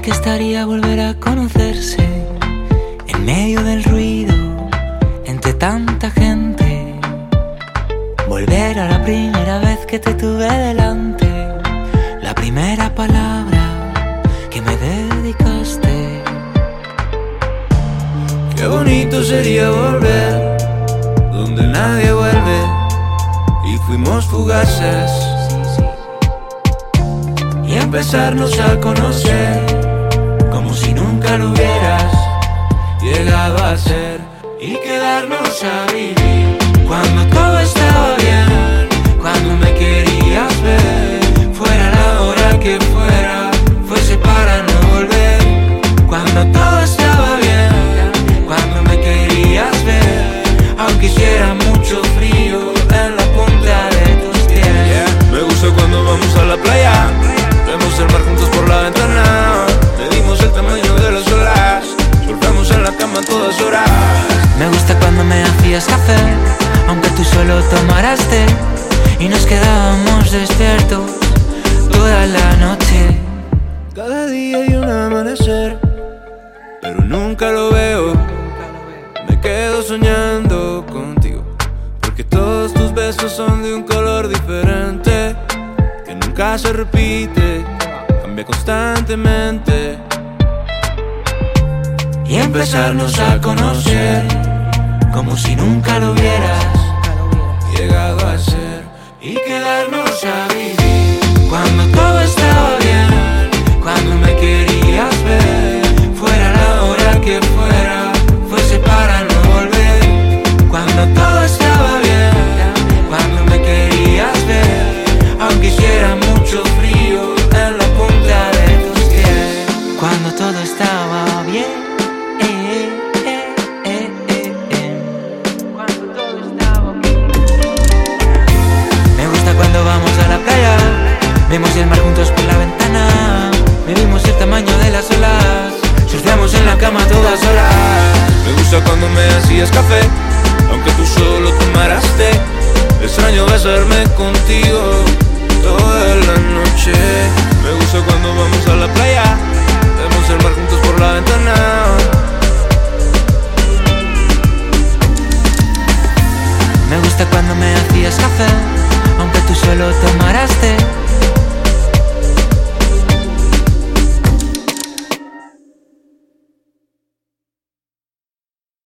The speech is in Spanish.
que estaría volver a conocerse en medio del ruido, entre tanta gente. Volver a la primera vez que te tuve delante, la primera palabra que me dedicaste. Qué bonito sería volver donde nadie vuelve y fuimos fugaces, y empezarnos a conocer como si nunca lo hubieras llegado a ser, y quedarnos a vivir cuando todo estaba bien, cuando me querías ver, fuera la hora que fuera, fuese para no volver, cuando todo estaba bien, cuando me querías ver, aunque hiciera mucho frío en la punta de tus pies. Me gusta cuando vamos a la playa, vemos el mar juntos por la ventana, medimos el tamaño de las olas, surfamos en la cama todas horas. Me gusta cuando me hacías café, aunque tú solo tomaras té, y nos quedábamos despiertos toda la noche. Cada día hay un amanecer, pero nunca lo veo. Me quedo soñando contigo, porque todos tus besos son de un color diferente, que nunca se repite, cambia constantemente. Y empezarnos a conocer como si nunca lo hubieras llegado a ser, y quedarnos a vivir cuando todo estaba bien, cuando me querías ver, fuera la hora que fuera, fuese para no volver, cuando todo estaba bien, cuando me querías ver, aunque hiciera mucho frío en la punta de tus pies, cuando todo estaba bien. Cuando vamos a la playa, vemos el mar juntos por la ventana, medimos el tamaño de las olas, surfeamos en la cama todas horas. Me gusta cuando me hacías café, aunque tú solo tomaras té, extraño besarme contigo